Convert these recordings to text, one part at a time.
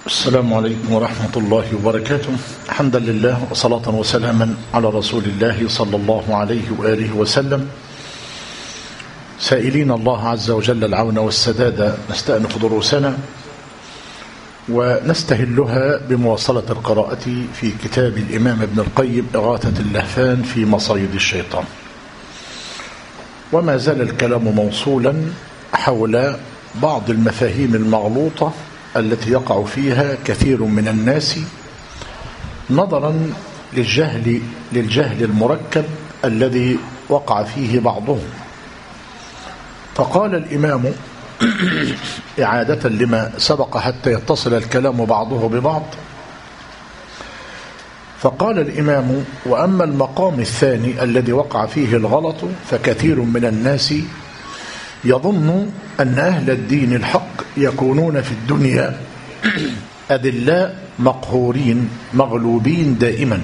السلام عليكم ورحمة الله وبركاته. حمدا لله وصلاة وسلاما على رسول الله صلى الله عليه وآله وسلم، سائلين الله عز وجل العون والسداد. نستأنف دروسنا ونستهلها بمواصلة القراءة في كتاب الإمام ابن القيم إغاثة اللهفان في مصايد الشيطان، وما زال الكلام موصولا حول بعض المفاهيم المغلوطة التي يقع فيها كثير من الناس نظرا للجهل المركب الذي وقع فيه بعضهم. فقال الإمام إعادة لما سبق حتى يتصل الكلام بعضه ببعض، فقال الإمام: وأما المقام الثاني الذي وقع فيه الغلط فكثير من الناس يظن أن أهل الدين الحق يكونون في الدنيا أذلاء مقهورين مغلوبين دائما،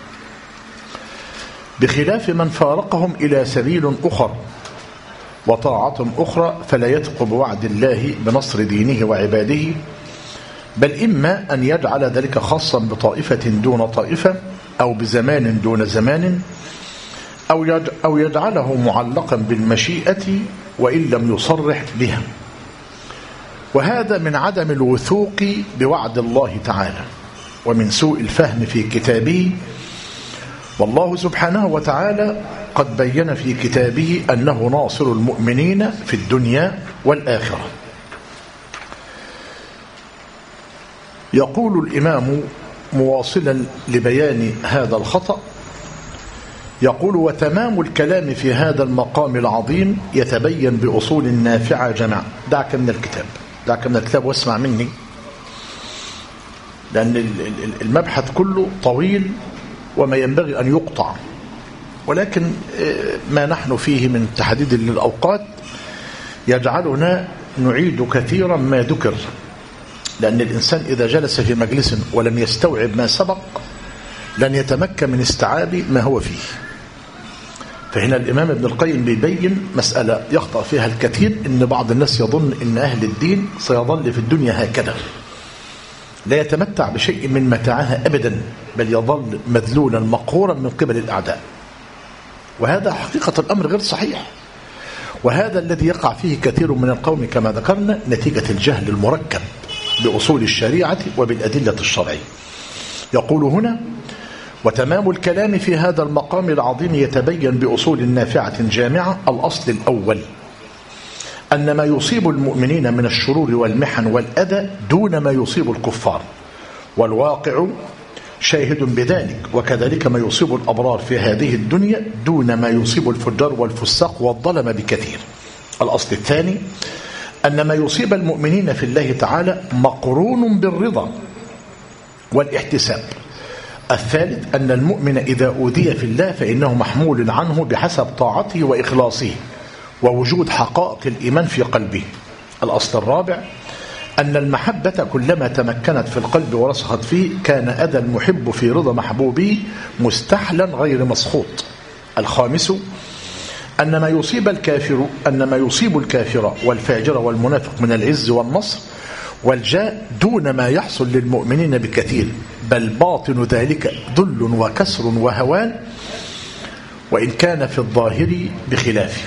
بخلاف من فارقهم إلى سبيل أخر وطاعة أخرى فلا يثق بوعد الله بنصر دينه وعباده، بل إما أن يجعل ذلك خاصا بطائفة دون طائفة أو بزمان دون زمان أو يجعله معلقا بالمشيئة وإن لم يصرح بها، وهذا من عدم الوثوق بوعد الله تعالى ومن سوء الفهم في كتابه. والله سبحانه وتعالى قد بين في كتابه أنه ناصر المؤمنين في الدنيا والآخرة. يقول الإمام مواصلا لبيان هذا الخطأ، يقول: وتمام الكلام في هذا المقام العظيم يتبين بأصول نافعة جمع. دعك من الكتاب واسمع مني، لأن المبحث كله طويل وما ينبغي أن يقطع، ولكن ما نحن فيه من تحديد للأوقات يجعلنا نعيد كثيرا ما ذكر، لأن الإنسان إذا جلس في مجلس ولم يستوعب ما سبق لن يتمكن من استيعاب ما هو فيه. فهنا الإمام ابن القيم بيبين مسألة يخطأ فيها الكثير، إن بعض الناس يظن إن أهل الدين سيظل في الدنيا هكذا لا يتمتع بشيء من متاعها أبدا، بل يظل مذلولا مقهورا من قبل الأعداء، وهذا حقيقة الأمر غير صحيح، وهذا الذي يقع فيه كثير من القوم كما ذكرنا نتيجة الجهل المركب بأصول الشريعة وبالأدلة الشرعية. يقول هنا: وتمام الكلام في هذا المقام العظيم يتبين بأصول نافعة جامعة. الأصل الأول أن ما يصيب المؤمنين من الشرور والمحن والأذى دون ما يصيب الكفار، والواقع شاهد بذلك، وكذلك ما يصيب الأبرار في هذه الدنيا دون ما يصيب الفجار والفساق والظلم بكثير. الأصل الثاني أن ما يصيب المؤمنين في الله تعالى مقرون بالرضا والاحتساب. الثالث أن المؤمن إذا أوذي في الله فإنه محمول عنه بحسب طاعته وإخلاصه ووجود حقائق الإيمان في قلبه. الأصل الرابع أن المحبة كلما تمكنت في القلب ورسخت فيه كان أذى المحب في رضا محبوبه مستحلا غير مسخوط. الخامس أن ما يصيب الكافر والفاجر والمنافق من العز والنصر والجاه دون ما يحصل للمؤمنين بكثير، بل باطن ذلك ذل وكسر وهوان وإن كان في الظاهر بخلافه.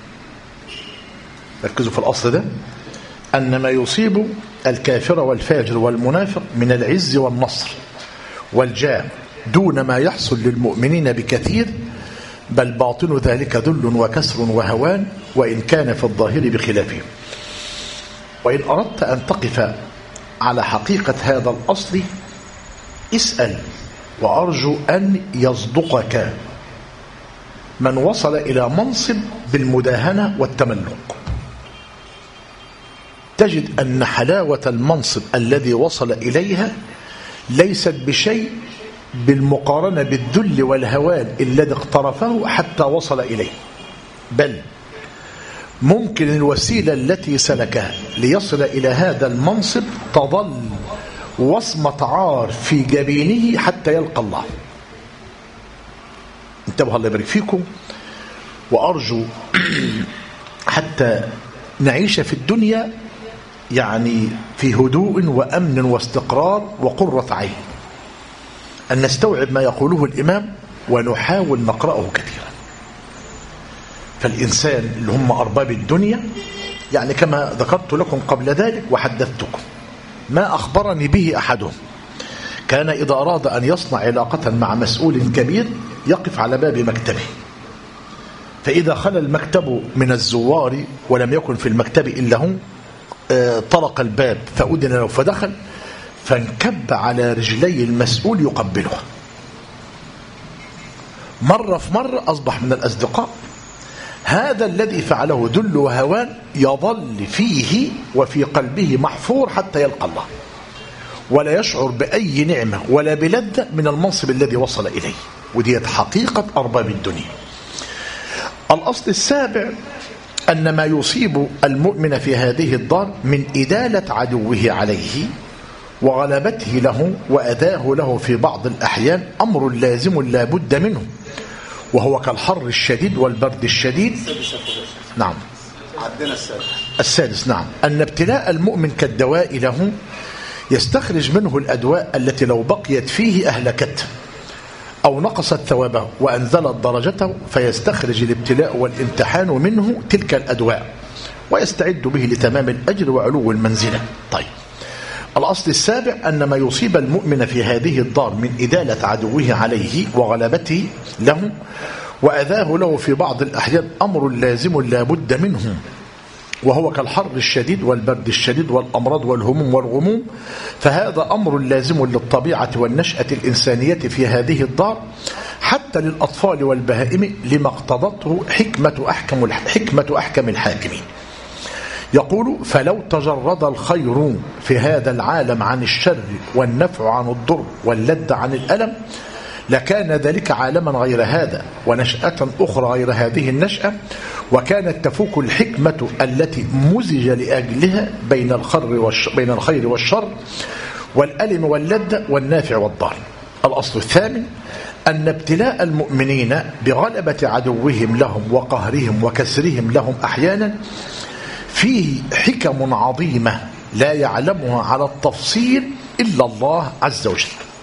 ركزوا في الأصل ده، أن ما يصيب الكافر والفاجر والمنافق من العز والنصر والجاه دون ما يحصل للمؤمنين بكثير، بل باطن ذلك ذل وكسر وهوان وإن كان في الظاهر بخلافه. وإن أردت أن تقف على حقيقة هذا الأصل اسأل، وأرجو أن يصدقك من وصل إلى منصب بالمداهنة والتملق، تجد أن حلاوة المنصب الذي وصل إليها ليست بشيء بالمقارنة بالذل والهوان الذي اقترفه حتى وصل إليه، بل ممكن الوسيلة التي سلكها ليصل إلى هذا المنصب تظل وصمة عار في جبينه حتى يلقى الله. انتبهوا، الله يبارك فيكم، وأرجو حتى نعيش في الدنيا يعني في هدوء وأمن واستقرار وقرة عين، أن نستوعب ما يقوله الإمام ونحاول نقرأه كثيرا. فالإنسان اللي هم أرباب الدنيا، يعني كما ذكرت لكم قبل ذلك وحدثتكم ما أخبرني به أحدهم، كان إذا أراد أن يصنع علاقة مع مسؤول كبير يقف على باب مكتبه، فإذا خلى المكتب من الزوار ولم يكن في المكتب إلا هو طرق الباب فأذن له فدخل، فانكب على رجلي المسؤول يقبلها. مرة في مرة أصبح من الأصدقاء. هذا الذي فعله ذل وهوان يظل فيه وفي قلبه محفور حتى يلقى الله، ولا يشعر بأي نعمة ولا بلذة من المنصب الذي وصل إليه. ودي حقيقة أرباب الدنيا. الأصل السابع أن ما يصيب المؤمن في هذه الدار من إدالة عدوه عليه وغلبته له وأداه له في بعض الأحيان أمر لازم لا بد منه، وهو كالحر الشديد والبرد الشديد. نعم، عدنا السادس. نعم، أن ابتلاء المؤمن كالدواء له يستخرج منه الأدواء التي لو بقيت فيه أهلكته أو نقصت ثوابه وأنزلت درجته، فيستخرج الابتلاء والامتحان منه تلك الأدواء ويستعد به لتمام الأجر وعلو المنزلة. طيب، الأصل السابع أن ما يصيب المؤمن في هذه الدار من إدالة عدوه عليه وغلبته له وأذاه له في بعض الأحيان أمر لازم لا بد منه، وهو كالحر الشديد والبرد الشديد والأمراض والهموم والغموم، فهذا أمر لازم للطبيعة والنشأة الإنسانية في هذه الدار حتى للأطفال والبهائم، لما اقتضته حكمة أحكم الحاكمين. يقول: فلو تجرد الخير في هذا العالم عن الشر والنفع عن الضر واللذة عن الألم لكان ذلك عالما غير هذا ونشأة أخرى غير هذه النشأة، وكانت تفوك الحكمة التي مزج لأجلها بين الخير والشر والألم واللذة والنافع والضار. الأصل الثامن أن ابتلاء المؤمنين بغلبة عدوهم لهم وقهرهم وكسرهم لهم أحيانا فيه حكم عظيمة لا يعلمها على التفصيل إلا الله عز وجل.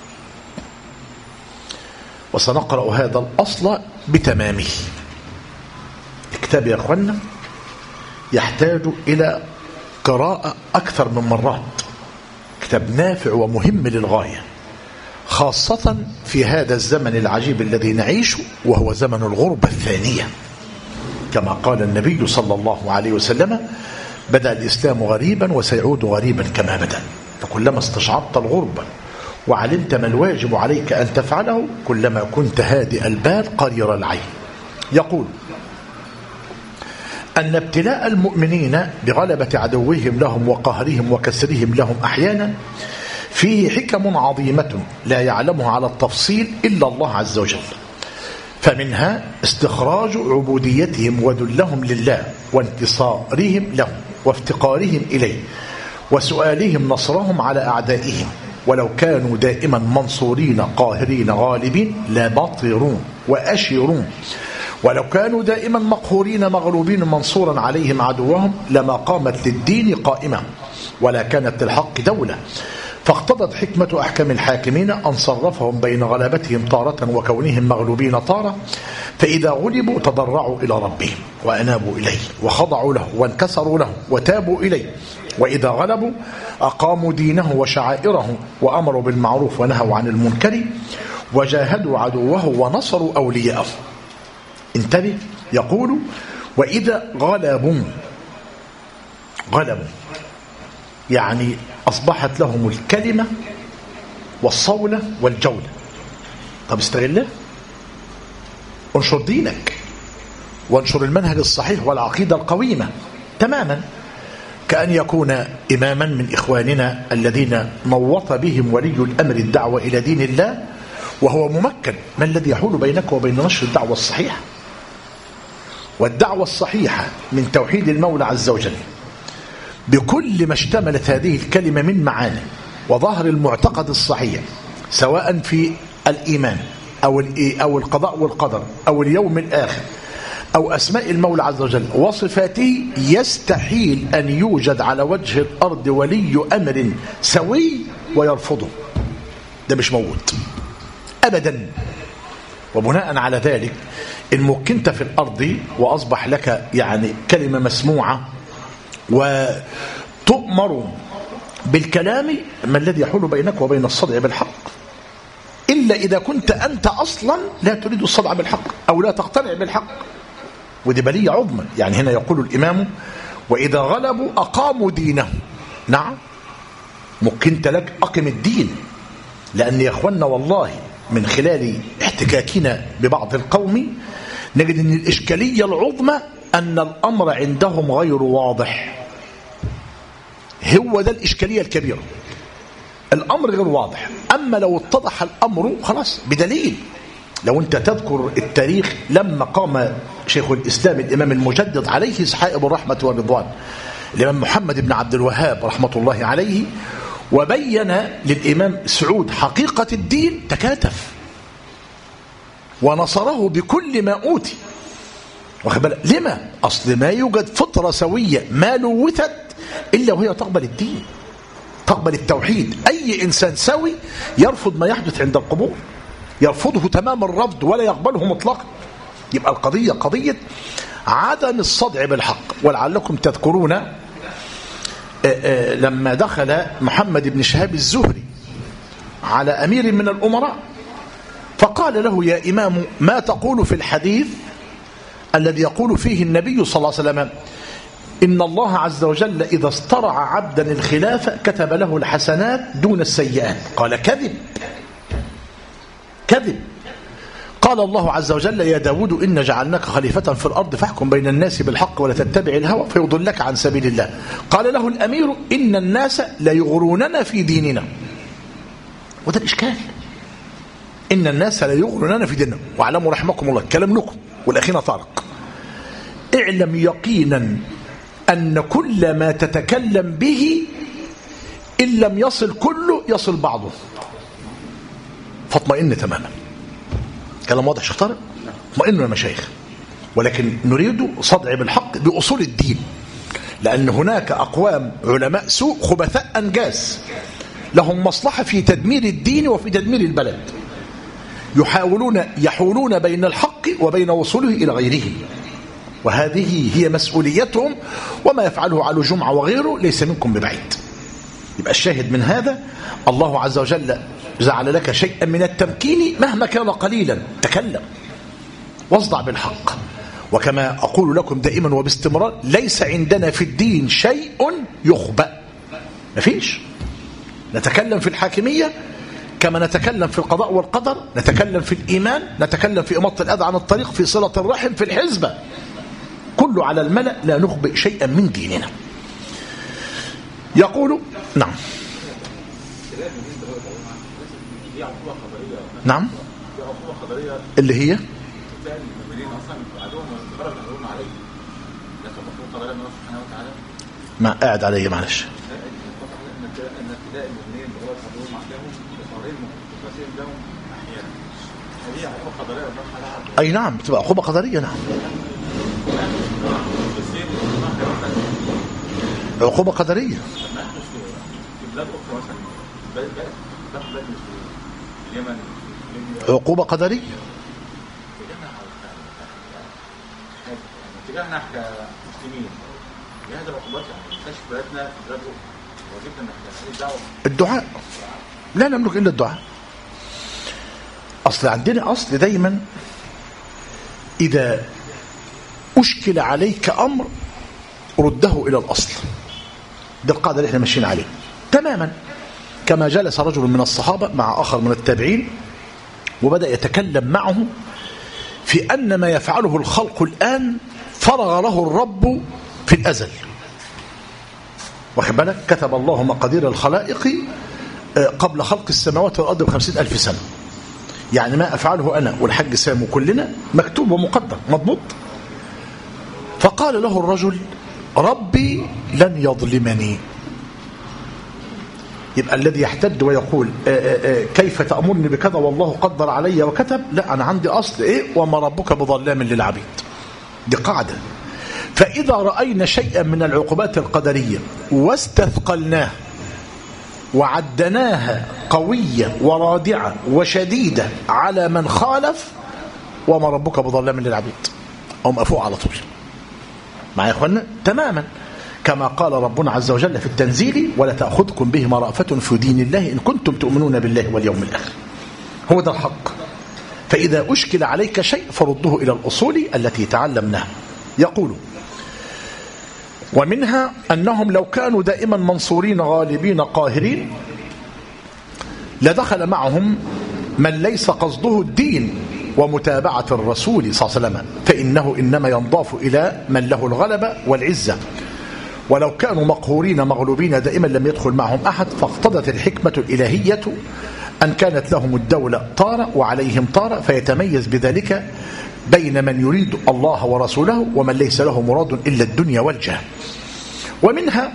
وسنقرأ هذا الأصل بتمامه. الكتاب يا أخوانا يحتاج إلى قراءة أكثر من مرات، كتاب نافع ومهم للغاية، خاصة في هذا الزمن العجيب الذي نعيشه، وهو زمن الغربة الثانية، كما قال النبي صلى الله عليه وسلم: بدأ الإسلام غريبا وسيعود غريبا كما بدأ. فكلما استشعرت الغربة وعلمت ما الواجب عليك أن تفعله كلما كنت هادئ البال قرير العين. يقول: أن ابتلاء المؤمنين بغلبة عدوهم لهم وقهرهم وكسرهم لهم أحيانا فيه حكم عظيمة لا يعلمها على التفصيل إلا الله عز وجل، فمنها استخراج عبوديتهم وذلهم لله وانتصارهم له وافتقارهم إليه وسؤالهم نصرهم على أعدائهم، ولو كانوا دائما منصورين قاهرين غالبين لا باطرون وأشرون، ولو كانوا دائما مقهورين مغلوبين منصورا عليهم عدوهم لما قامت للدين قائمة ولا كانت للحق دولة. فاقتضت حكمة أحكم الحاكمين أن صرفهم بين غلبتهم تارة وكونهم مغلوبين تارة، فإذا غلبوا تضرعوا إلى ربهم وأنابوا إليه وخضعوا له وانكسروا له وتابوا إليه، وإذا غلبوا أقاموا دينه وشعائره وأمروا بالمعروف ونهوا عن المنكر وجاهدوا عدوه ونصروا أولياءه. انتبه، يقول: وإذا غلبوا يعني أصبحت لهم الكلمة والصولة والجولة. طب استغله، انشر دينك وانشر المنهج الصحيح والعقيدة القويمة تماما، كأن يكون إماما من إخواننا الذين نوط بهم ولي الأمر الدعوة إلى دين الله وهو ممكن. ما الذي يحول بينك وبين نشر الدعوة الصحيحة؟ والدعوة الصحيحة من توحيد المولى عز وجل بكل ما اشتملت هذه الكلمة من معاني وظهر المعتقد الصحيح، سواء في الإيمان أو القضاء والقدر أو اليوم الآخر أو أسماء المولى عز وجل وصفاته يستحيل أن يوجد على وجه الأرض ولي أمر سوي ويرفضه. ده مش موجود أبدا. وبناء على ذلك إن مكنت في الأرض وأصبح لك يعني كلمة مسموعة وتؤمر بالكلام، ما الذي يحول بينك وبين الصدع بالحق إلا إذا كنت أنت أصلا لا تريد الصدع بالحق أو لا تقتنع بالحق. ودي بلية عظمى. يعني هنا يقول الإمام وإذا غلبوا أقاموا دينهم. نعم مكنت لك أقم الدين. لأن يا أخوانا والله من خلال احتكاكنا ببعض القوم نجد أن الإشكالية العظمى أن الأمر عندهم غير واضح. هو ده الإشكالية الكبيرة، الأمر غير واضح. أما لو اتضح الأمر خلاص بدليل. لو أنت تذكر التاريخ لما قام شيخ الإسلام الإمام المجدد عليه سحائب الرحمة والرضوان الإمام محمد بن عبد الوهاب رحمة الله عليه وبين للإمام سعود حقيقة الدين، تكاتف ونصره بكل ما أوتي. واخد بالك لما؟ أصل ما يوجد فطرة سوية ما لوثت إلا وهي تقبل الدين، تقبل التوحيد. أي إنسان سوي يرفض ما يحدث عند القبور، يرفضه تمام الرفض ولا يقبله مطلقا. يبقى القضية قضية عدم الصدع بالحق. ولعلكم تذكرون لما دخل محمد بن شهاب الزهري على أمير من الأمراء فقال له يا إمام ما تقول في الحديث الذي يقول فيه النبي صلى الله عليه وسلم إن الله عز وجل إذا استرع عبدا الخلافة كتب له الحسنات دون السيئات؟ قال كذب كذب. قال الله عز وجل يا داود إن جعلناك خليفة في الأرض فاحكم بين الناس بالحق ولا تتبع الهوى فيضلك عن سبيل الله. قال له الأمير إن الناس لا يغروننا في ديننا. وده الإشكال، إن الناس لا يغروننا في ديننا. واعلموا رحمكم الله كلام لكم والأخينا طارق، اعلم يقينا أن كل ما تتكلم به إن لم يصل كله يصل بعضه، فاطمئن تماما. كلام واضح شيخ طارق؟ اطمئنوا يا مشايخ. ولكن نريد صدع بالحق بأصول الدين، لأن هناك أقوام علماء سوء خبثاء أنجاس لهم مصلحة في تدمير الدين وفي تدمير البلد، يحولون بين الحق وبين وصوله إلى غيره، وهذه هي مسؤوليتهم. وما يفعله على جمعة وغيره ليس منكم ببعيد. يبقى الشاهد من هذا الله عز وجل جعل لك شيئا من التمكين مهما كان قليلا، تكلم واصدع بالحق. وكما أقول لكم دائما وباستمرار ليس عندنا في الدين شيء يخبأ، مفيش. نتكلم في الحاكمية كما نتكلم في القضاء والقدر، نتكلم في الإيمان، نتكلم في إماطة الأذى عن الطريق، في صلة الرحم، في الحزبة، كله على الملأ، لا نخبئ شيئا من ديننا. يقول نعم نعم اللي هي ما قاعد عليه معلش. أي نعم تبقى عقوبة قدرية. نعم عقوبة قدرية. عقوبة قدرية. اتجاهنا كمسلمين هذه العقوبات كشف بلادنا في بلاد واجبنا نحن الدعاء، لا نملك إلا الدعاء. أصل عندنا أصل دايما إذا أشكل عليك أمر رده إلى الأصل. دي القاعدة اللي احنا ماشيين عليه تماما. كما جلس رجل من الصحابة مع آخر من التابعين وبدأ يتكلم معه في أن ما يفعله الخلق الآن فرغ له الرب في الأزل. واخد بالك؟ كتب الله مقادير الخلائق قبل خلق السماوات والأرض ب50,000 سنة. يعني ما أفعله أنا والحج سام كلنا مكتوب ومقدر مضبوط. فقال له الرجل ربي لن يظلمني. يبقى الذي يحتج ويقول كيف تأمرني بكذا والله قدر علي وكتب، لا أنا عندي أصل إيه وما ربك بظلام للعبيد. دي قاعدة. فإذا رأينا شيئا من العقوبات القدرية واستثقلناه وعدناها قوية ورادعة وشديدة على من خالف، وما ربك بظلام للعبيد، أو مأفوع على طول. معايا يا أخوانا؟ تماما كما قال ربنا عز وجل في التنزيل: ولا تأخذكم بهما رأفة في دين الله إن كنتم تؤمنون بالله واليوم الآخر. هو ده الحق. فإذا أشكل عليك شيء فرده إلى الأصول التي تعلمناها. يقول: ومنها أنهم لو كانوا دائما منصورين غالبين قاهرين لدخل معهم من ليس قصده الدين ومتابعة الرسول صلى الله عليه وسلم، فإنه إنما ينضاف إلى من له الغلبة والعزة. ولو كانوا مقهورين مغلوبين دائما لم يدخل معهم أحد، فاقتضت الحكمة الإلهية أن كانت لهم الدولة طارة وعليهم طارة، فيتميز بذلك بين من يريد الله ورسوله ومن ليس له مراد إلا الدنيا والجاه. ومنها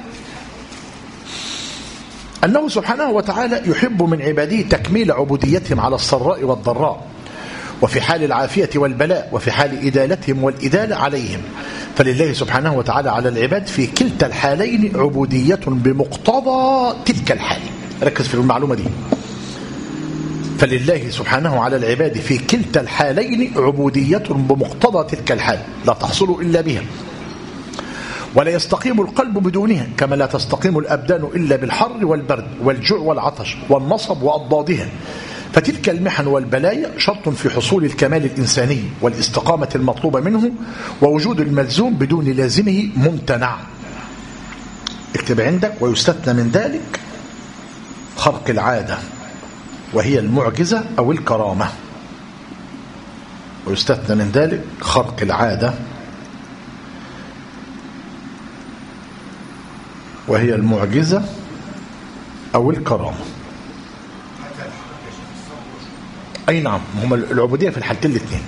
أنه سبحانه وتعالى يحب من عباده تكميل عبوديتهم على السراء والضراء، وفي حال العافية والبلاء، وفي حال إدالتهم والإدالة عليهم. فلله سبحانه وتعالى على العباد في كلتا الحالين عبودية بمقتضى تلك الحال. ركز في المعلومة دي. فلله سبحانه على العباد في كلتا الحالين عبودية بمقتضى تلك الحال لا تحصل إلا بها، ولا يستقيم القلب بدونها، كما لا تستقيم الأبدان إلا بالحر والبرد والجوع والعطش والنصب وأضدادها. فتلك المحن والبلايا شرط في حصول الكمال الإنساني والاستقامة المطلوبة منه، ووجود الملزوم بدون لازمه ممتنع. اكتب عندك: ويستثنى من ذلك خرق العادة وهي المعجزة أو الكرامة. ويستثنى من ذلك خرق العادة وهي المعجزة أو الكرامة. أي نعم، هم العبودية في الحالتين الاثنين.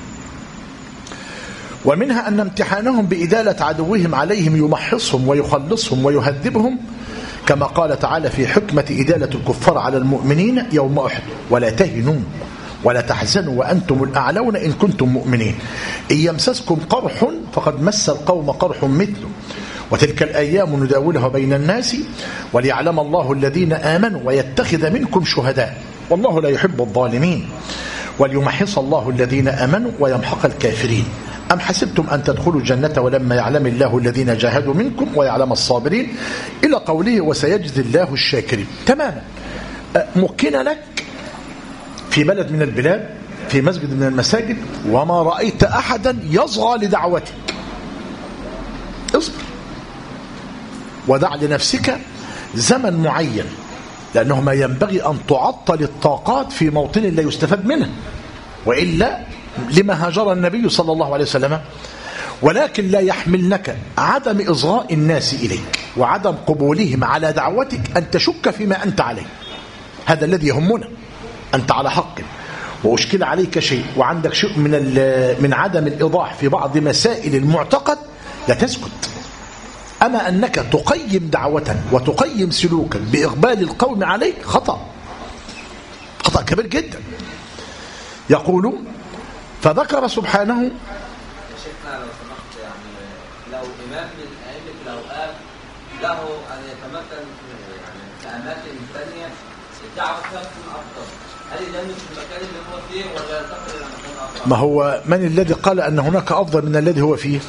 ومنها أن امتحانهم بإدالة عدوهم عليهم يمحصهم ويخلصهم ويهذبهم، كما قال تعالى في حكمة إدالة الكفار على المؤمنين يوم أحد: ولا تهنوا ولا تحزنوا وأنتم الأعلون إن كنتم مؤمنين، إن يمسسكم قرح فقد مس القوم قرح مثله، وتلك الأيام نداولها بين الناس وليعلم الله الذين آمنوا ويتخذ منكم شهداء والله لا يحب الظالمين، وليمحص الله الذين آمنوا ويمحق الكافرين. أم حسبتم أن تدخلوا الجنة ولما يعلم الله الذين جاهدوا منكم ويعلم الصابرين، إلى قوله: وسيجزي الله الشاكرين. تماما. مكن لك في بلد من البلاد، في مسجد من المساجد، وما رأيت أحدا يصغى لدعوتك، اصبر ودع لنفسك زمن معين، لأنه ما ينبغي أن تعطل الطاقات في موطن لا يستفاد منه، وإلا لما هاجر النبي صلى الله عليه وسلم. ولكن لا يحملنك عدم إصغاء الناس إليك وعدم قبولهم على دعوتك أن تشك فيما أنت عليه. هذا الذي يهمنا. أنت على حق وأشكل عليك شيء وعندك شيء من عدم الإيضاح في بعض مسائل المعتقد، لا تسكت. أما أنك تقيم دعوتك وتقيم سلوكك بإقبال القوم عليك، خطأ كبير جدا. يقول: فذكر سبحانه: شيخنا لو سمحت، يعني لو إمام من أئمة الأوقات له أن يتمكن يعني في أماكن ثانية الدعوة فيها تكون أفضل، هل ده مش المكان اللي هو فيه ولا ينتقل إلى مكان آخر؟ ما هو من الذي قال أن هناك أفضل من الذي هو فيه؟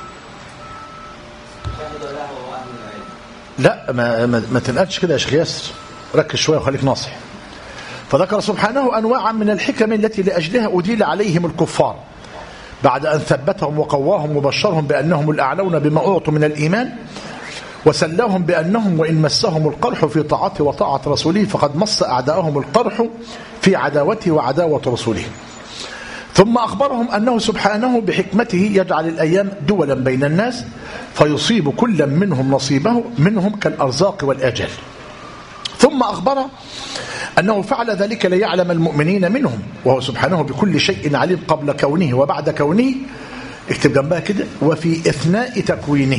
لا، ما تنقلش كده يا شيخ ياسر، ركز شوية وخليك ناصح. فذكر سبحانه أنواعا من الحكم التي لأجلها أديل عليهم الكفار بعد أن ثبتهم وقواهم وبشرهم بأنهم الأعلون بما أعطوا من الإيمان، وسلاهم بأنهم وإن مسهم القرح في طاعته وطاعة رسوله فقد مس أعداءهم القرح في عداوته وعداوة رسوله. ثم أخبرهم أنه سبحانه بحكمته يجعل الأيام دولا بين الناس فيصيب كل منهم نصيبه منهم كالأرزاق والآجال. ثم أخبر أنه فعل ذلك ليعلم المؤمنين منهم، وهو سبحانه بكل شيء عليم قبل كونه وبعد كونه. اكتب جنبها كده: وفي إثناء تكوينه.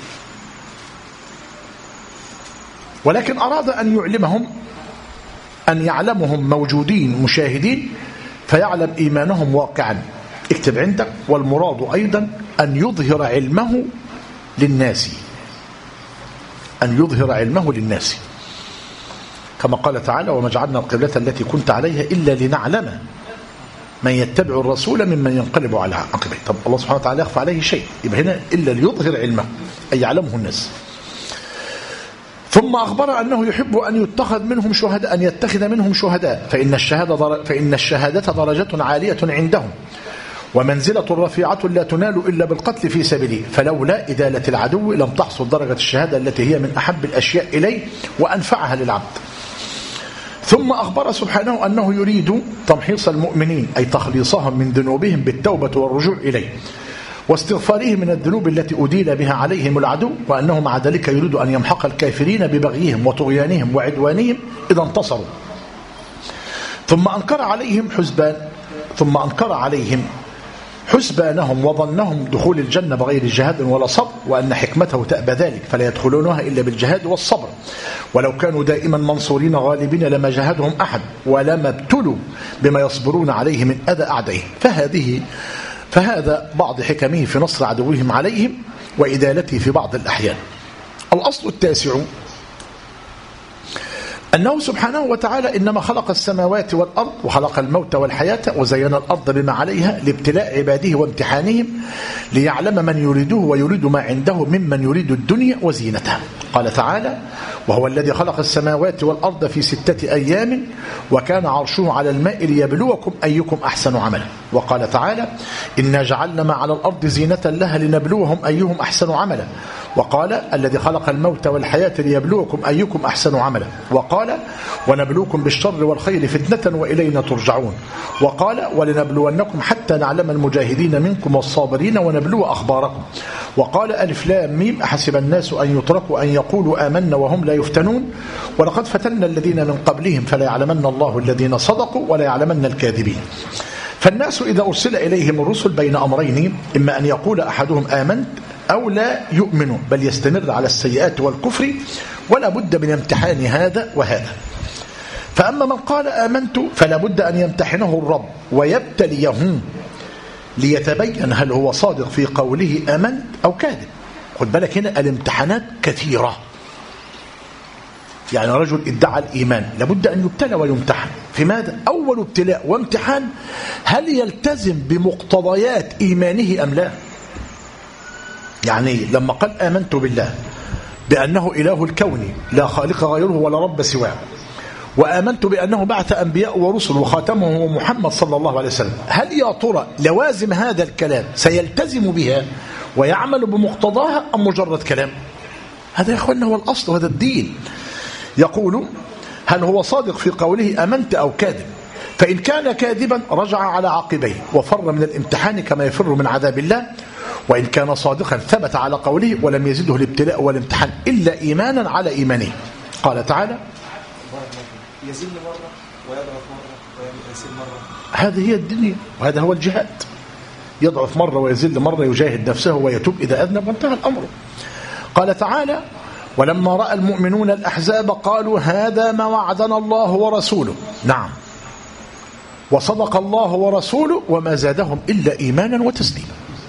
ولكن أراد أن يعلمهم، أن يعلمهم موجودين مشاهدين فيعلم إيمانهم واقعا. اكتب عندك: والمراد أيضا أن يظهر علمه للناس، أن يظهر علمه للناس، كما قال تعالى: وما جعلنا القبلة التي كنت عليها إلا لنعلم من يتبع الرسول ممن ينقلب على عقبيه. طب الله سبحانه وتعالى يخفى عليه شيء، يبقى هنا إلا ليظهر علمه أي يعلمه الناس. ثم أخبر أنه يحب أن يتخذ منهم شهداء، أن يتخذ منهم شهداء، فإن الشهادة درجة عالية عندهم ومنزلة رفيعة لا تنال إلا بالقتل في سبيله، فلولا إدالة العدو لم تحصل درجة الشهادة التي هي من أحب الأشياء إليه وأنفعها للعبد. ثم أخبر سبحانه أنه يريد تمحيص المؤمنين، أي تخليصهم من ذنوبهم بالتوبة والرجوع إليه واستغفارهم من الذنوب التي أديل بها عليهم العدو، وأنه مع ذلك يريد أن يمحق الكافرين ببغيهم وطغيانهم وعدوانهم إذا انتصروا. ثم أنكر عليهم حسبانهم وظنهم دخول الجنة بغير جهاد ولا صبر، وأن حكمته تأبى ذلك فلا يدخلونها إلا بالجهاد والصبر، ولو كانوا دائما منصورين غالبين لما جاهدهم أحد ولما ابتلوا بما يصبرون عليه من أذى أعدائهم. فهذا بعض حكمه في نصر عدوهم عليهم وإدالته في بعض الأحيان. الأصل التاسع أنه سبحانه وتعالى إنما خلق السماوات والأرض وخلق الموت والحياة وزين الأرض بما عليها لابتلاء عباده وامتحانهم، ليعلم من يريده ويريد ما عنده ممن يريد الدنيا وزينتها. قال تعالى: وهو الذي خلق السماوات والأرض في 6 أيام وكان عرشه على الماء ليبلوكم أيكم أحسن عملا. وقال تعالى: إنا جعلنا ما على الأرض زينة لها لنبلوهم أيهم أحسن عملا. وقال: الذي خلق الموت والحياة ليبلوكم أيكم أحسن عملا. وقال: ونبلوكم بالشر والخير فتنة وإلينا ترجعون. وقال: ولنبلونكم حتى نعلم المجاهدين منكم والصابرين ونبلو أخباركم. وقال: ألف لام ميم أحسب الناس أن يتركوا أن يقولوا آمنا وهم لا يفتنون ولقد فتنا الذين من قبلهم فلا يعلمن الله الذين صدقوا ولا يعلمن الكاذبين. فالناس إذا أرسل إليهم الرسل بين أمرين، إما أن يقول أحدهم آمنت أو لا يؤمن بل يستمر على السيئات والكفر، ولا بد من امتحان هذا وهذا. فأما من قال آمنت فلا بد أن يمتحنه الرب ويبتليه ليتبين هل هو صادق في قوله آمنت أو كاذب. خد بالك هنا الامتحانات كثيرة، يعني رجل ادعى الإيمان لابد أن يبتلى ويمتحن في ماذا؟ أول ابتلاء وامتحان هل يلتزم بمقتضيات إيمانه أم لا. يعني لما قال آمنت بالله بأنه إله الكون لا خالق غيره ولا رب سواه، وآمنت بأنه بعث أنبياء ورسل وخاتمه محمد صلى الله عليه وسلم، هل يا ترى لوازم هذا الكلام سيلتزم بها ويعمل بمقتضاها أم مجرد كلام؟ هذا يا أخوانا هو الأصل وهذا الدين. يقول: هل هو صادق في قوله آمنت أو كاذب؟ فإن كان كاذبا رجع على عقبيه وفر من الامتحان كما يفر من عذاب الله، وإن كان صادقا ثبت على قوله ولم يزده الابتلاء والامتحان إلا إيمانا على إيمانه. قال تعالى: يزل مرة ويضعف مرة ويزل مرة. هذه هي الدنيا وهذا هو الجهاد، يضعف مرة ويزل مرة، يجاهد نفسه ويتوب إذا أذنب وانتهى الأمر. قال تعالى: ولما رأى المؤمنون الأحزاب قالوا هذا ما وعدنا الله ورسوله. نعم، وصدق الله ورسوله وما زادهم إلا إيمانا وتسليما.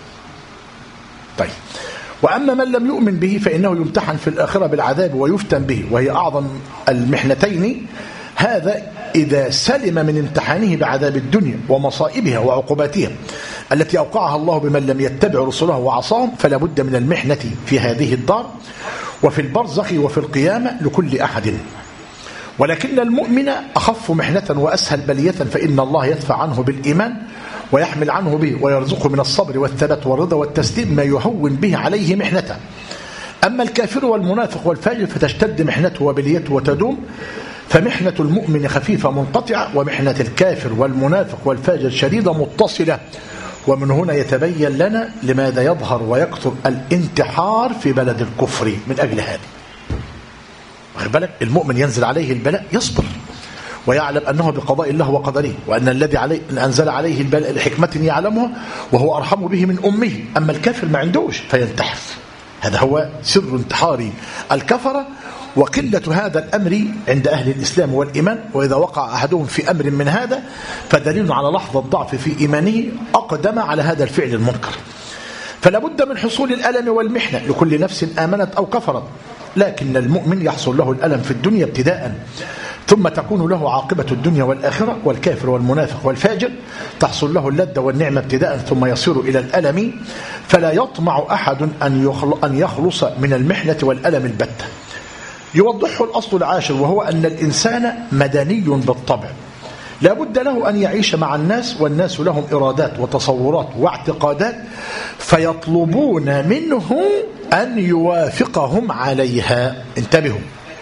طيب، وأما من لم يؤمن به فإنه يمتحن في الآخرة بالعذاب ويفتن به، وهي أعظم المحنتين. هذا إذا سلم من امتحانه بعذاب الدنيا ومصائبها وعقوباتها التي أوقعها الله بمن لم يتبع رسله وعصاهم، فلا بد من المحنة في هذه الدار وفي البرزخ وفي القيامة لكل أحد. ولكن المؤمن أخف محنة وأسهل بلية، فإن الله يدفع عنه بالإيمان ويحمل عنه به ويرزقه من الصبر والثبات والرضا والتسليم ما يهون به عليه محنته. أما الكافر والمنافق والفاجر فتشتد محنته وبليته وتدوم. فمحنة المؤمن خفيفة منقطعة، ومحنة الكافر والمنافق والفاجر شديدة متصلة. ومن هنا يتبين لنا لماذا يظهر ويكثر الانتحار في بلد الكفر من أجل هذا. واخد بالك؟ المؤمن ينزل عليه البلاء يصبر ويعلم أنه بقضاء الله وقدره، وأن الذي أنزل عليه البلاء لحكمة يعلمها وهو أرحم به من أمه. أما الكافر ما عندوش فينتحر. هذا هو سر انتحار الكفرة وقلة هذا الأمر عند أهل الإسلام والإيمان. وإذا وقع أحدهم في أمر من هذا فدليل على لحظة ضعف في إيمانه أقدم على هذا الفعل المنكر. فلا بد من حصول الألم والمحنة لكل نفس آمنت أو كفرت، لكن المؤمن يحصل له الألم في الدنيا ابتداء، ثم تكون له عاقبة الدنيا والآخرة، والكافر والمنافق والفاجر تحصل له اللذة والنعمة ابتداء ثم يصير إلى الألم، فلا يطمع أحد أن يخلص من المحنة والألم البتة. يوضحه الأصل العاشر، وهو أن الإنسان مدني بالطبع، لا بد له أن يعيش مع الناس، والناس لهم إرادات وتصورات واعتقادات، فيطلبون منه أن يوافقهم عليها. انتبهوا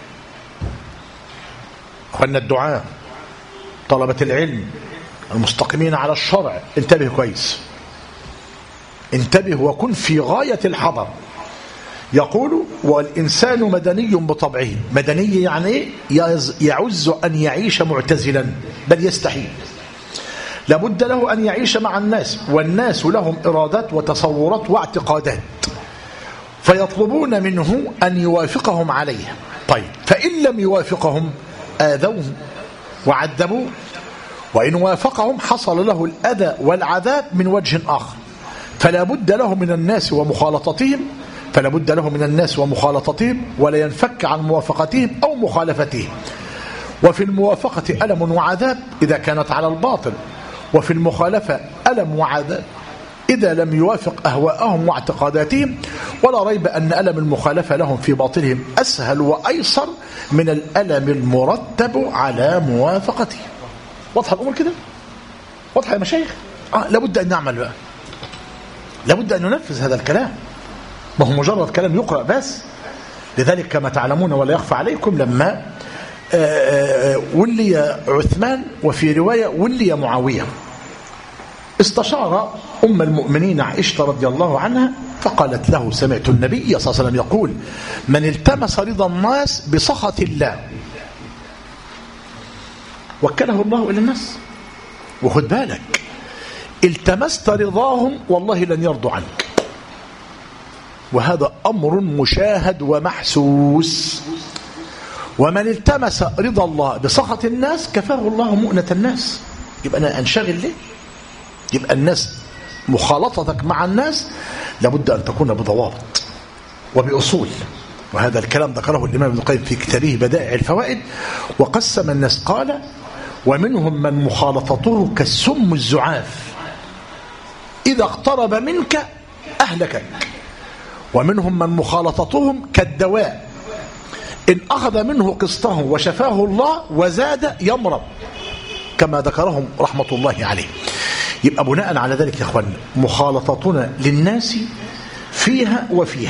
أخوانا الدعاء، طلبة العلم، المستقيمين على الشرع، انتبه كويس، انتبه وكن في غاية الحذر. يقول والإنسان مدني بطبعه. مدني يعني إيه؟ يعز أن يعيش معتزلا، بل يستحيل. لابد له أن يعيش مع الناس، والناس لهم إرادات وتصورات واعتقادات، فيطلبون منه أن يوافقهم عليها. طيب، فإن لم يوافقهم آذوه وعذبوه، وإن وافقهم حصل له الأذى والعذاب من وجه آخر. فلا بد له من الناس ومخالطتهم، ولا ينفك عن موافقتهم أو مخالفتهم. وفي الموافقة ألم وعذاب إذا كانت على الباطل، وفي المخالفة ألم وعذاب إذا لم يوافق أهواءهم واعتقاداتهم. ولا ريب أن ألم المخالفة لهم في باطلهم أسهل وأيسر من الألم المرتب على موافقتهم. واضحة الأمور كده؟ واضحة يا مشايخ؟ لابد أن نعمل بقى، لابد أن ننفذ هذا الكلام، ما هو مجرد كلام يقرأ بس. لذلك كما تعلمون ولا يخفى عليكم، لما ولي عثمان، وفي رواية ولي معاوية، استشار أم المؤمنين عائشة رضي الله عنها، فقالت له: سمعت النبي صلى الله عليه وسلم يقول: من التمس رضا الناس بسخط الله وكله الله إلى الناس. وخد بالك، التمست رضاهم والله لن يرضوا عنك، وهذا أمر مشاهد ومحسوس. ومن التمس رضا الله بسخط الناس كفاه الله مؤنة الناس. يبقى أنا أنشغل ليه؟ يبقى الناس، مخالطتك مع الناس لابد أن تكون بضوابط وبأصول. وهذا الكلام ذكره الإمام ابن القيم في كتابه بدائع الفوائد، وقسم الناس قال: ومنهم من مخالطته كالسم الزعاف، إذا اقترب منك أهلكك، ومنهم من مخالطتهم كالدواء، إن أخذ منه قسطه وشفاه الله وزاد يمرض، كما ذكرهم رحمة الله عليه. يبقى بناء على ذلك يا أخوان، مخالطتنا للناس فيها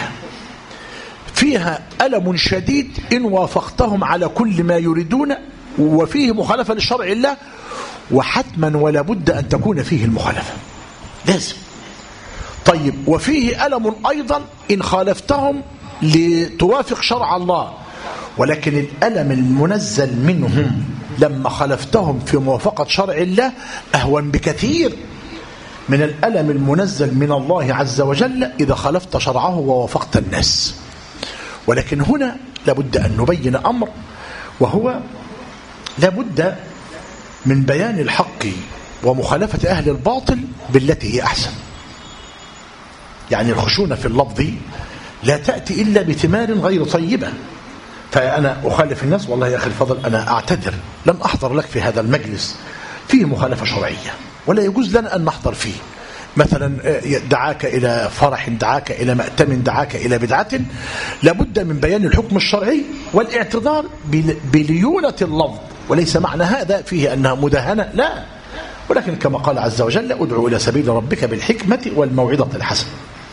ألم شديد إن وافقتهم على كل ما يريدون، وفيه مخالفة للشرع الله، وحتما ولا بد أن تكون فيه المخالفة، لازم. طيب، وفيه ألم أيضا إن خالفتهم لتوافق شرع الله، ولكن الألم المنزل منهم لما خالفتهم في موافقة شرع الله أهون بكثير من الألم المنزل من الله عز وجل إذا خالفت شرعه ووافقت الناس. ولكن هنا لابد أن نبين أمر، وهو لابد من بيان الحق ومخالفة أهل الباطل بالتي هي أحسن. يعني الخشونة في اللفظ لا تأتي إلا بثمار غير طيبة. فأنا أخالف الناس، والله يا أخي الفضل أنا أعتذر، لم أحضر لك في هذا المجلس، فيه مخالفة شرعية ولا يجوز لنا أن نحضر فيه. مثلا دعاك إلى فرح، دعاك إلى مأتم، دعاك إلى بدعة، لابد من بيان الحكم الشرعي والاعتذار بليونة اللفظ، وليس معنى هذا فيه أنها مداهنة، لا، ولكن كما قال عز وجل: ادعو إلى سبيل ربك بالحكمة والموعظة الحسنة.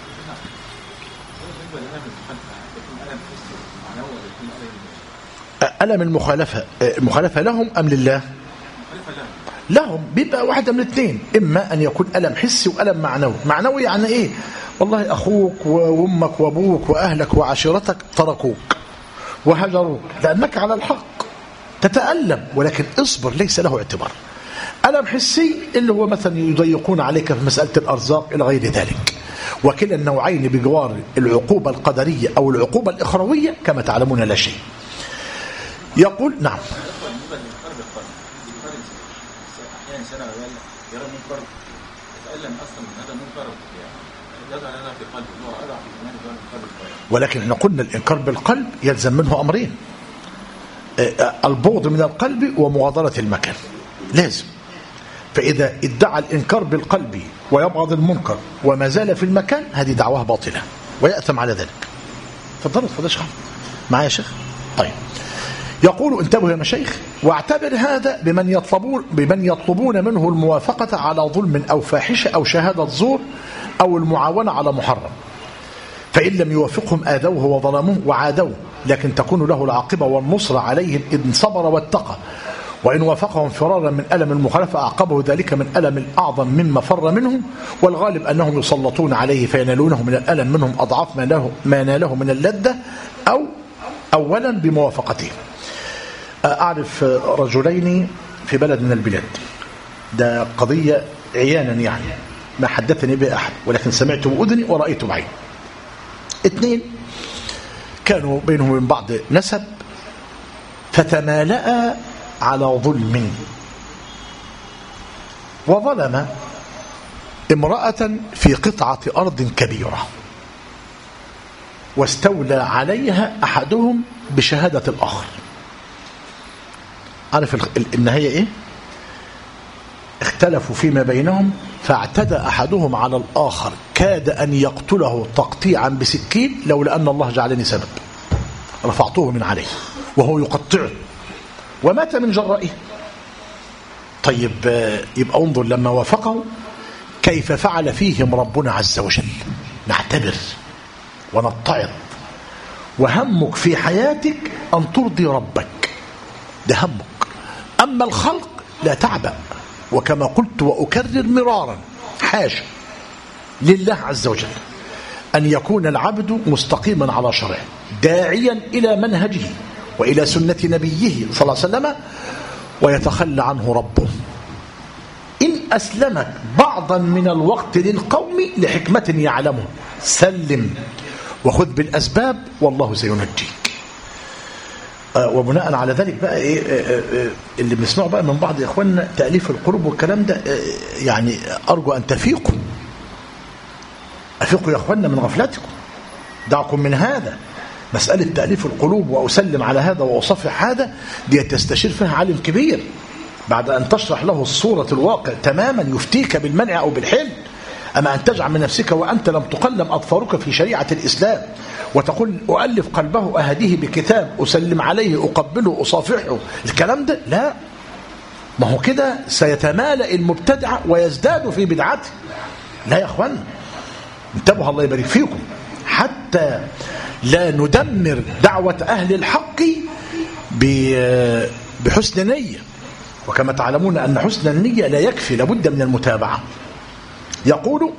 ألم المخالفة لهم أم لله؟ لهم. بيبقى واحدة من الاثنين، إما أن يكون ألم حسي وألم معنوي. معنوي يعني إيه؟ والله أخوك وأمك وأبوك وأهلك وعشيرتك تركوك وهجروك لأنك على الحق، تتألم، ولكن اصبر، ليس له اعتبار. ألم حسي اللي هو مثلا يضيقون عليك في مسألة الأرزاق إلى غير ذلك. وكلا النوعين بجوار العقوبة القدرية أو العقوبة الإخروية كما تعلمون لا شيء. يقول: نعم. يضع لنا في قلبي نور أضع في إيمان دون قلب القلب. ولكن احنا قلنا الإنكار بالقلب يلزم منه أمرين: البغض من القلب ومغادرة المكان لازم. فإذا ادعى الإنكار بالقلب ويبغض المنكر وما زال في المكان، هذه دعواه باطلة ويأثم على ذلك. تفضل يا شيخ. معايا يا شيخ؟ طيب، يقول: انتبهوا يا مشايخ، واعتبر هذا بمن يطلبون منه الموافقة على ظلم أو فاحشة أو شهادة زور أو المعاونة على محرم، فإن لم يوافقهم آذوه وظلموه وعادوه، لكن تكون له العاقبة والنصرة عليهم إن صبر واتقى. وإن وافقهم فرارا من ألم المخالفة أعقبه ذلك من ألم أعظم مما فر منهم، والغالب أنهم يسلطون عليه فينالونه من الألم منهم أضعاف ما ناله من اللذة أو أولا بموافقتهم. أعرف رجلين في بلد من البلاد، ده قضية عيانا يعني ما حدثني به أحد، ولكن سمعت بأذني ورأيت بعين. 2 كانوا بينهم وبين بعض نسب، فتمالأ على ظلم، وظلم امرأة في قطعة أرض كبيرة، واستولى عليها أحدهم بشهادة الآخر. عارف النهاية إيه؟ اختلفوا فيما بينهم، فاعتدى أحدهم على الآخر، كاد أن يقتله تقطيعا بسكين، لولا أن الله جعلني سبب، رفعته من عليه وهو يقطعه، ومات من جرائه. طيب، يبقى انظر لما وافقوا كيف فعل فيهم ربنا عز وجل. نعتبر ونتعظ، وهمك في حياتك أن ترضي ربك، ده همك. أما الخلق لا تعبأ، وكما قلت وأكرر مرارا، حاشا لله عز وجل أن يكون العبد مستقيما على شرعه، داعيا إلى منهجه وإلى سنة نبيه صلى الله عليه وسلم، ويتخلى عنه ربه إن أسلمك بعضا من الوقت للقوم لحكمة يعلمه، سلم وخذ بالأسباب والله سينجيك. وبناء على ذلك بقى اللي بنسمعه بقى من بعض إخواننا تأليف القلوب والكلام ده، يعني أرجو أن تفيقوا، أفيقوا يا إخواننا من غفلتكم، دعكم من هذا. مسألة تأليف القلوب وأسلم على هذا وأصفح هذا، دي تستشير فيها عالم كبير بعد أن تشرح له الصورة الواقع تماما يفتيك بالمنع أو بالحل. أما أن تجعل من نفسك وأنت لم تقلم أظفارك في شريعة الإسلام وتقول أؤلف قلبه أهديه بكتاب، أسلم عليه، أقبله، أصافحه، الكلام ده لا. ما هو كده سيتمالأ المبتدع ويزداد في بدعته. لا يا أخوان، انتبهوا الله يبارك فيكم، حتى لا ندمر دعوة أهل الحق بحسن نية. وكما تعلمون أن حسن النية لا يكفي، لابد من المتابعة. يقول: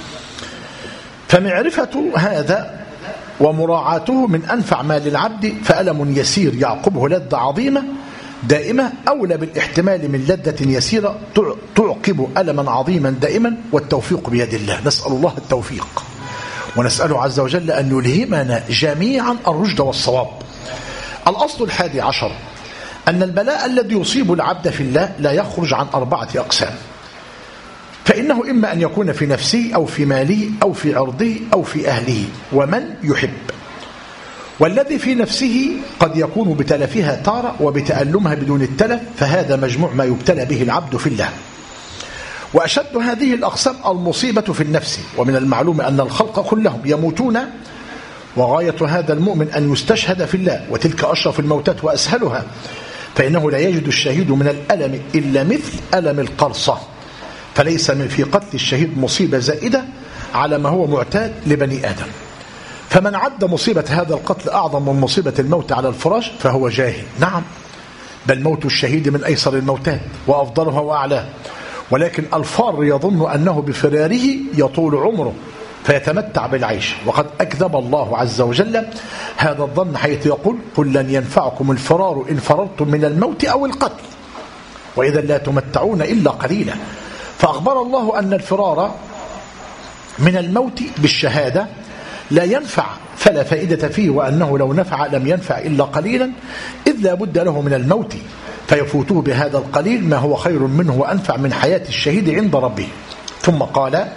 فمعرفة هذا ومراعاته من أنفع ما للعبد، فألم يسير يعقبه لذة عظيمة دائمة أولى بالاحتمال من لذة يسيرة تعقب ألما عظيما دائما، والتوفيق بيد الله. نسأل الله التوفيق، ونسأله عز وجل أن يلهمنا جميعا الرشد والصواب. الأصل 11 أن البلاء الذي يصيب العبد في الله لا يخرج عن 4 أقسام، فإنه إما أن يكون في نفسه أو في ماله أو في عرضه أو في أهله ومن يحب. والذي في نفسه قد يكون بتلفها تارة وبتألمها بدون التلف، فهذا مجموع ما يبتلى به العبد في الله. وأشد هذه الأقسام المصيبة في النفس، ومن المعلوم أن الخلق كلهم يموتون، وغاية هذا المؤمن أن يستشهد في الله، وتلك أشرف الموتات وأسهلها، فإنه لا يجد الشهيد من الألم إلا مثل ألم القرصة، فليس من في قتل الشهيد مصيبة زائدة على ما هو معتاد لبني آدم. فمن عد مصيبة هذا القتل أعظم من مصيبة الموت على الفراش فهو جاهل. نعم، بل موت الشهيد من أيسر الموتات وأفضلها وأعلاه، ولكن الفار يظن أنه بفراره يطول عمره فيتمتع بالعيش، وقد أكذب الله عز وجل هذا الظن حيث يقول: قل لن ينفعكم الفرار إن فررتم من الموت أو القتل، وإذا لا تمتعون إلا قليلا. فأخبر الله أن الفرار من الموت بالشهادة لا ينفع فلا فائدة فيه، وأنه لو نفع لم ينفع إلا قليلا، إذ لا بد له من الموت، فيفوته بهذا القليل ما هو خير منه وأنفع من حياة الشهيد عند ربه. ثم قال: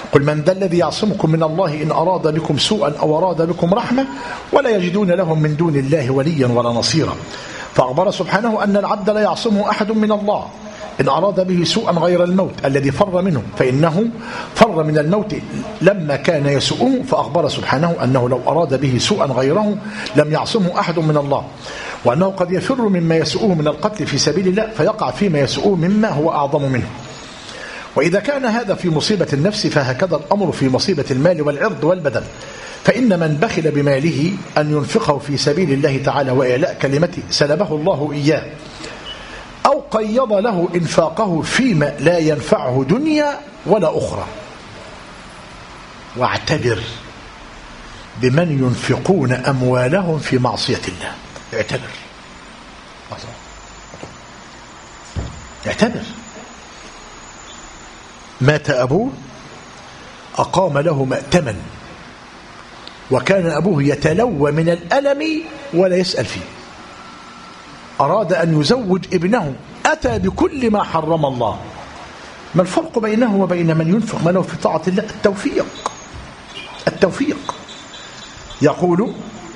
قل من ذا الذي يعصمكم من الله إن أراد بكم سوءا أو أراد بكم رحمة ولا يجدون لهم من دون الله وليا ولا نصيرا. فأخبر سبحانه أن العبد لا يعصمه أحد من الله إن أراد به سوءا غير الموت الذي فر منه، فإنه فر من الموت لما كان يسوءه، فأخبر سبحانه أنه لو أراد به سوءا غيره لم يعصمه أحد من الله، وأنه قد يفر مما يسوءه من القتل في سبيل الله فيقع فيما يسوءه مما هو أعظم منه. وإذا كان هذا في مصيبة النفس فهكذا الأمر في مصيبة المال والعرض والبدن، فإن من بخل بماله أن ينفقه في سبيل الله تعالى وإعلاء كلمته سلبه الله إياه، أو قيض له إنفاقه فيما لا ينفعه دنيا ولا أخرى. واعتبر بمن ينفقون أموالهم في معصية الله. اعتبر مات أبوه أقام له مأتما، وكان أبوه يتلوى من الألم ولا يسأل فيه. أراد أن يزوج ابنه أتى بكل ما حرم الله. ما الفرق بينه وبين من ينفق ماله في طاعة الله؟ التوفيق. يقول: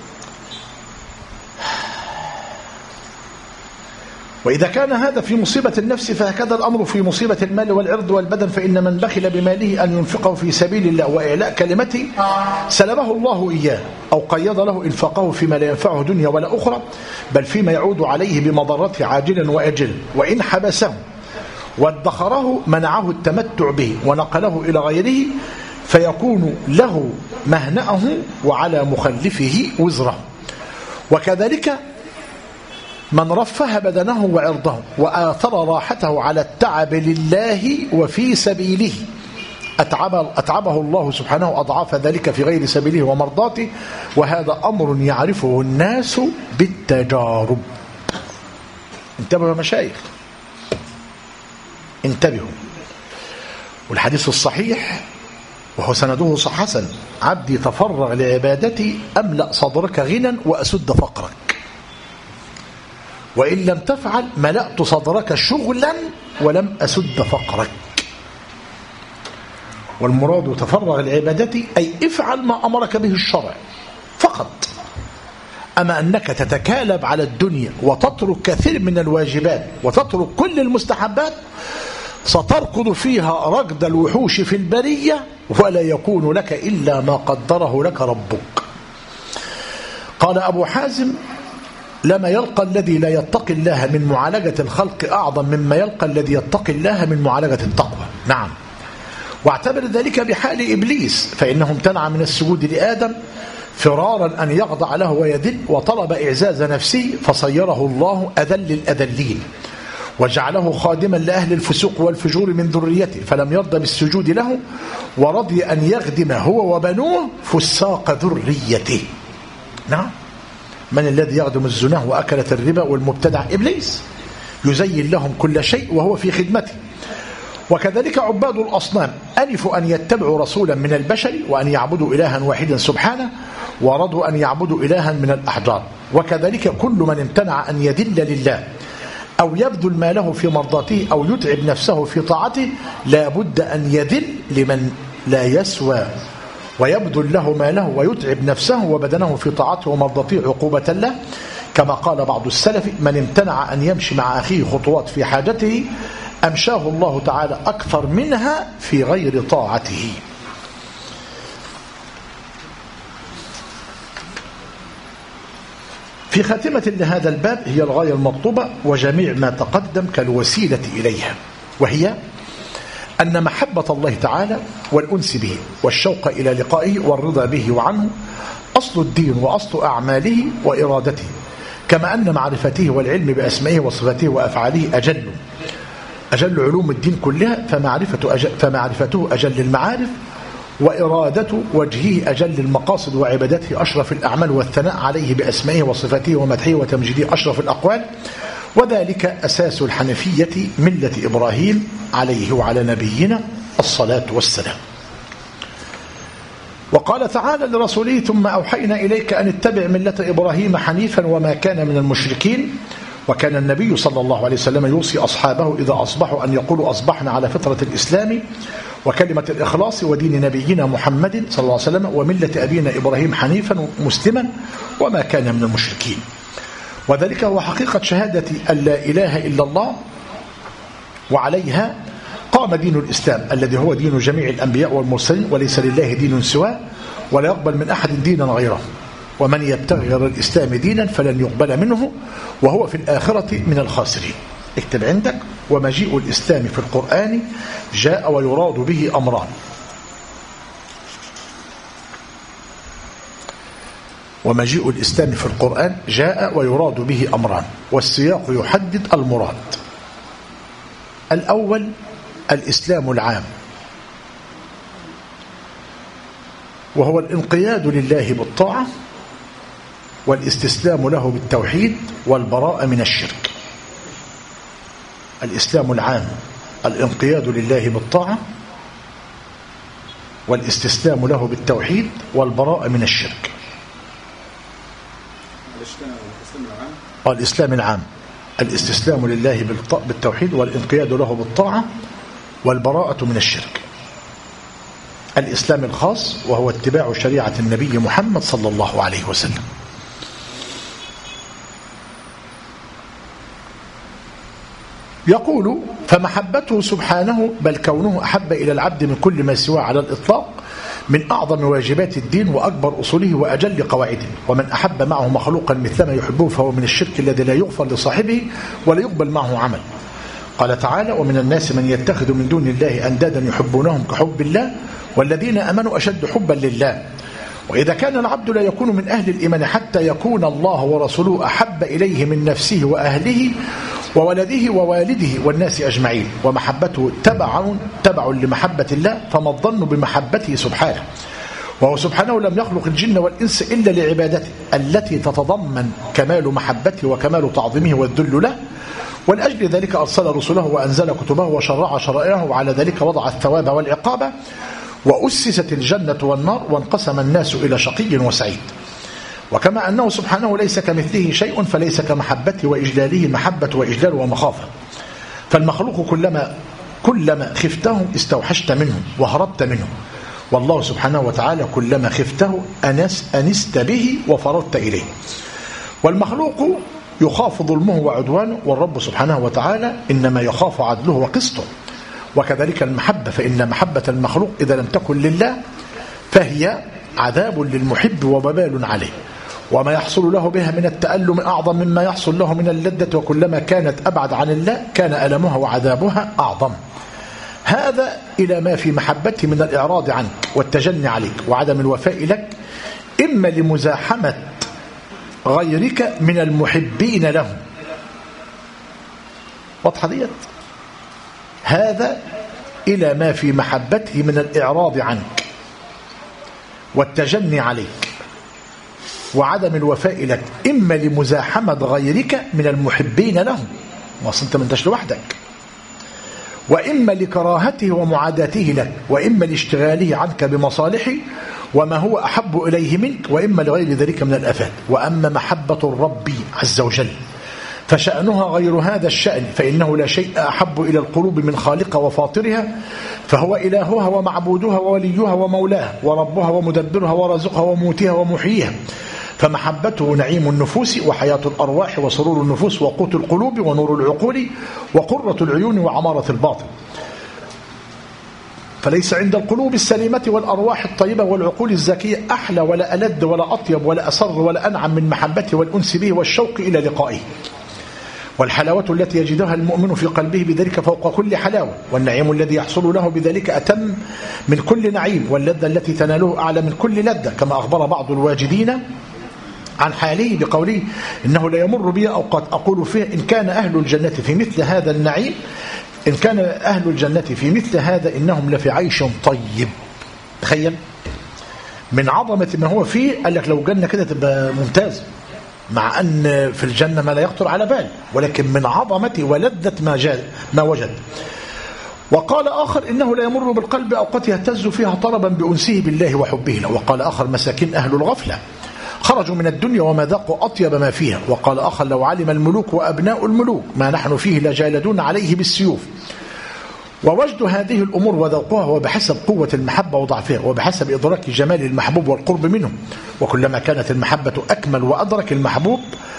وإذا كان هذا في مصيبة النفس فهكذا الأمر في مصيبة المال والعرض والبدن، فإن من بخل بماله أن ينفقه في سبيل الله وإعلاء كلمته سلبه الله إياه، أو قيض له إنفاقه فيما لا ينفعه دنيا ولا أخرى، بل فيما يعود عليه بمضرته عاجلا وأجلا. وإن حبسه وادخره منعه التمتع به ونقله إلى غيره، فيكون له مهنأه وعلى مخلفه وزره. وكذلك من رفه بدنه وعرضه وآثر راحته على التعب لله وفي سبيله أتعبه الله سبحانه أضعاف ذلك في غير سبيله ومرضاته، وهذا أمر يعرفه الناس بالتجارب. انتبهوا يا مشايخ، انتبهوا. والحديث الصحيح وهو سنده صح حسن: عبدي تفرغ لعبادتي أملأ صدرك غنى وأسد فقرك، وإن لم تفعل ملأت صدرك شغلا ولم أسد فقرك. والمراد تفرغ لعبادتي أي افعل ما أمرك به الشرع فقط. أما أنك تتكالب على الدنيا وتترك كثير من الواجبات وتترك كل المستحبات ستركض فيها ركض الوحوش في البرية ولا يكون لك إلا ما قدره لك ربك. قال أبو حازم: لما يلقى الذي لا يتقي الله من معالجة الخلق أعظم مما يلقى الذي يتقي الله من معالجة التقوى. نعم. واعتبر ذلك بحال إبليس، فإنه امتنع من السجود لآدم فرارا أن يخضع له ويذل، وطلب إعزاز نفسه فصيره الله أذل الأذلين، وجعله خادما لأهل الفسوق والفجور من ذريته، فلم يرضى بالسجود له، ورضي أن يخدم هو وبنوه فساق ذريته. نعم. من الذي يخدم الزنا وأكلة الربا والمبتدع؟ إبليس، يزين لهم كل شيء وهو في خدمته. وكذلك عباد الأصنام أنفوا أن يتبعوا رسولا من البشر وأن يعبدوا إلها واحدا سبحانه، ورضوا أن يعبدوا إلها من الأحجار. وكذلك كل من امتنع أن يذل لله أو يبذل ماله في مرضاته أو يتعب نفسه في طاعته لا بد أن يذل لمن لا يسوى، ويبذل له ماله ويتعب نفسه وبدنه في طاعته ومرضاته عقوبة له، كما قال بعض السلف: من امتنع أن يمشي مع أخيه خطوات في حاجته أمشاه الله تعالى أكثر منها في غير طاعته. في خاتمة لهذا الباب هي الغاية المطلوبة وجميع ما تقدم كالوسيلة إليها، وهي أن محبة الله تعالى والأنس به والشوق إلى لقائه والرضا به وعنه أصل الدين وأصل أعماله وإرادته، كما أن معرفته والعلم بأسمائه وصفاته وأفعاله أجل علوم الدين كلها، فمعرفته أجل المعارف، وإرادة وجهه أجل المقاصد، وعبادته أشرف الأعمال، والثناء عليه بأسمائه وصفاته ومدحه وتمجيده أشرف الأقوال، وذلك أساس الحنفية ملة إبراهيم عليه وعلى نبينا الصلاة والسلام. وقال تعالى لرسوله: ثم أوحينا إليك أن اتبع ملة إبراهيم حنيفا وما كان من المشركين وكان النبي صلى الله عليه وسلم يوصي أصحابه إذا أصبحوا أن يقولوا أصبحنا على فطرة الإسلام وكلمة الإخلاص ودين نبينا محمد صلى الله عليه وسلم وملة أبينا إبراهيم حنيفا مسلما وما كان من المشركين. وذلك هو حقيقة شهادة أن لا إله إلا الله، وعليها قام دين الإسلام الذي هو دين جميع الأنبياء والمرسلين، وليس لله دين سواه ولا يقبل من أحد دينا غيره، ومن يبتغي غير الإسلام دينا فلن يقبل منه وهو في الآخرة من الخاسرين. اكتب عندك: ومجيء الإسلام في القرآن جاء ويراد به أمران. ومجيء الإسلام في القرآن جاء ويراد به أمران، والسياق يحدد المراد. الأول الإسلام العام، وهو الانقياد لله بالطاعة والاستسلام له بالتوحيد والبراءة من الشرك. الإسلام العام الانقياد لله بالطاعة والاستسلام له بالتوحيد والبراءة من الشرك. الإسلام العام الاستسلام لله بالتوحيد والانقياد له بالطاعة والبراءة من الشرك. الإسلام الخاص وهو اتباع شريعة النبي محمد صلى الله عليه وسلم. يقول: فمحبته سبحانه بل كونه أحب إلى العبد من كل ما سواه على الإطلاق من أعظم واجبات الدين وأكبر أصوله وأجل قواعده. ومن أحب معه مخلوقا مثلما يحبه فهو من الشرك الذي لا يغفر لصاحبه ولا يقبل معه عمل. قال تعالى: ومن الناس من يتخذ من دون الله أندادا يحبونهم كحب الله والذين أمنوا أشد حبا لله. وإذا كان العبد لا يكون من أهل الإيمان حتى يكون الله ورسوله أحب إليه من نفسه وأهله وولده ووالده والناس أجمعين، ومحبته تبع لمحبة الله، فما الظن بمحبته سبحانه؟ وهو سبحانه لم يخلق الجن والإنس إلا لعبادته التي تتضمن كمال محبته وكمال تعظيمه والذل له. ولأجل ذلك أرسل رسله وأنزل كتبه وشرع شرائعه، وعلى ذلك وضع الثواب والعقاب، وأسست الجنة والنار، وانقسم الناس إلى شقي وسعيد. وكما أنه سبحانه ليس كمثله شيء فليس كمحبته وإجلاله محبة وإجلال ومخافة. فالمخلوق كلما خفته استوحشت منه وهربت منه، والله سبحانه وتعالى كلما خفته أنست به وفررت إليه. والمخلوق يخاف ظلمه وعدوانه، والرب سبحانه وتعالى إنما يخاف عدله وقسطه. وكذلك المحبة، فإن محبة المخلوق إذا لم تكن لله فهي عذاب للمحب وببال عليه، وما يحصل له بها من التألم أعظم مما يحصل له من اللذة، وكلما كانت أبعد عن الله كان ألمها وعذابها أعظم. هذا إلى ما في محبته من الإعراض عنك والتجني عليك وعدم الوفاء لك، إما لمزاحمة غيرك من المحبين له. واضحة ديت؟ هذا إلى ما في محبته من الإعراض عنك والتجني عليك وعدم الوفاء لك، إما لمزاحمة غيرك من المحبين له، وأصلا أنت منتش لوحدك، وإما لكراهته ومعاداته لك، وإما لاشتغاله عنك بمصالحه وما هو أحب إليه منك، وإما لغير ذلك من الآفات. وأما محبة الرب عز وجل فشأنها غير هذا الشأن، فإنه لا شيء أحب إلى القلوب من خالقها وفاطرها، فهو إلهها ومعبودها ووليها ومولاها وربها ومدبرها ورازقها وموتها ومحييها. فمحبته نعيم النفوس وحياة الأرواح وسرور النفوس وقوت القلوب ونور العقول وقرة العيون وعمارة الباطن. فليس عند القلوب السليمة والأرواح الطيبة والعقول الزكية أحلى ولا ألذ ولا أطيب ولا أسر ولا أنعم من محبته والأنس به والشوق إلى لقائه. والحلاوة التي يجدها المؤمن في قلبه بذلك فوق كل حلاوة، والنعيم الذي يحصل له بذلك أتم من كل نعيم، واللذة التي تناله أعلى من كل لذة، كما أخبر بعض الواجدين عن حاله بقوله: إنه لا يمر بي أوقات أقول فيه إن كان أهل الجنة في مثل هذا النعيم، إن كان أهل الجنة في مثل هذا إنهم لفي عيش طيب. تخيل من عظمة ما هو فيه، قال لك لو جنة كده تبقى ممتاز، مع أن في الجنة ما لا يخطر على بال، ولكن من عظمة ولذة ما وجد. وقال آخر: إنه لا يمر بالقلب أوقات يهتز فيها طلبا بأنسه بالله وحبه له. وقال آخر: مساكين أهل الغفلة خرجوا من الدنيا وما ذاقوا أطيب ما فيها. وقال آخر: لو علم الملوك وأبناء الملوك ما نحن فيه لجالدون عليه بالسيوف. ووجد هذه الأمور وذوقها هو بحسب قوة المحبة وضعفها، وبحسب إدراك جمال المحبوب والقرب منه. وكلما كانت المحبة أكمل وأدرك المحبوب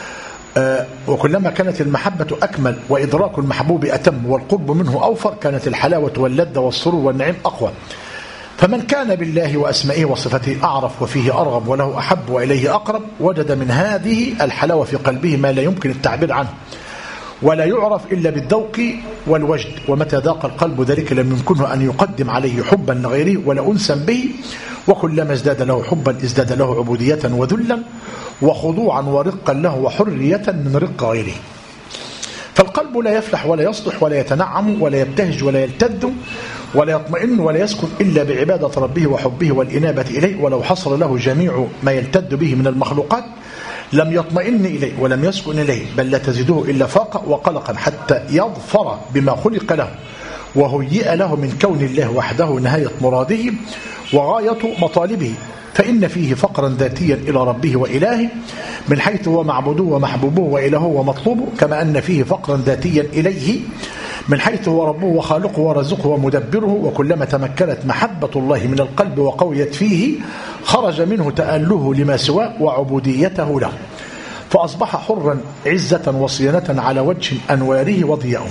وكلما كانت المحبة أكمل وإدراك المحبوب أتم والقرب منه أوفر، كانت الحلاوة واللذة والسرور والنعيم أقوى. فمن كان بالله وأسمائه وصفته أعرف وفيه أرغب وله أحب وإليه أقرب، وجد من هذه الحلاوة في قلبه ما لا يمكن التعبير عنه ولا يعرف إلا بالذوق والوجد. ومتى ذاق القلب ذلك لم يمكنه أن يقدم عليه حبا لغيره ولا أنسا به. وكلما ازداد له حبا ازداد له عبودية وذلا وخضوعا ورقا له وحرية من رق غيره. فالقلب لا يفلح ولا يصلح ولا يتنعم ولا يبتهج ولا يلتذ ولا يطمئن ولا يسكن إلا بعبادة ربه وحبه والإنابة إليه. ولو حصل له جميع ما يلتذ به من المخلوقات لم يطمئن إليه ولم يسكن إليه، بل لا تزيده إلا فاقا وقلقا حتى يظفر بما خلق له وهيئ له من كون الله وحده نهاية مراده وغاية مطالبه. فإن فيه فقرا ذاتيا إلى ربه وإلهه من حيث هو معبوده ومحبوبه وإلهه ومطلوبه، كما أن فيه فقرا ذاتيا إليه من حيث هو ربه وخالقه ورزقه ومدبره. وكلما تمكنت محبة الله من القلب وقويت فيه خرج منه تأله لما سواه وعبوديته له، فأصبح حرا عزة وصيانة على وجه أنواره وضياءه.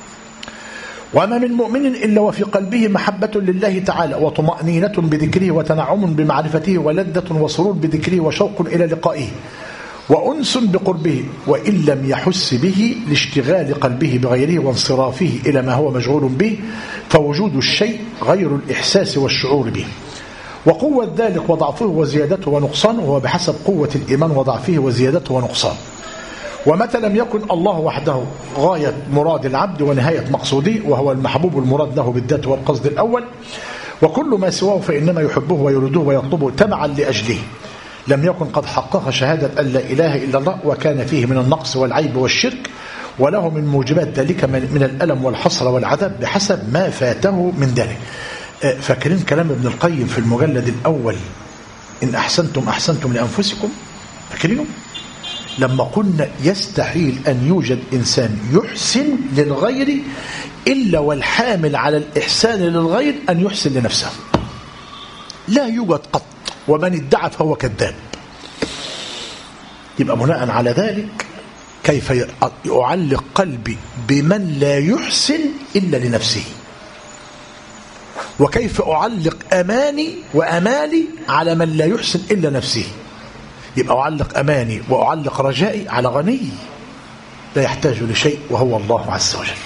وما من مؤمن إلا وفي قلبه محبة لله تعالى وطمأنينة بذكره وتنعم بمعرفته ولذة وسرور بذكره وشوق إلى لقائه وأنس بقربه، وإن لم يحس به لاشتغال قلبه بغيره وانصرافه إلى ما هو مشغول به، فوجود الشيء غير الإحساس والشعور به. وقوة ذلك وضعفه وزيادته ونقصانه هو بحسب قوة الإيمان وضعفه وزيادته ونقصانه. ومتى لم يكن الله وحده غاية مراد العبد ونهاية مقصوده وهو المحبوب المراد له بالذات والقصد الأول، وكل ما سواه فإنما يحبه ويريده ويطلبه تبعا لأجله، لم يكن قد حقق شهادة أن لا إله إلا الله وكان فيه من النقص والعيب والشرك وله من موجبات ذلك من الألم والحسرة والعذاب بحسب ما فاته من ذلك. فاكرين كلام ابن القيم في المجلد الأول: إن أحسنتم أحسنتم لأنفسكم؟ فاكرينه؟ لما قلنا يستحيل أن يوجد إنسان يحسن للغير إلا والحامل على الإحسان للغير أن يحسن لنفسه، لا يوجد قط، ومن ادعى فهو كذاب. يبقى بناء على ذلك كيف أعلق قلبي بمن لا يحسن إلا لنفسه، وكيف أعلق أماني وأمالي على من لا يحسن إلا نفسه. يبقى أعلق أماني وأعلق رجائي على غني لا يحتاج لشيء وهو الله عز وجل.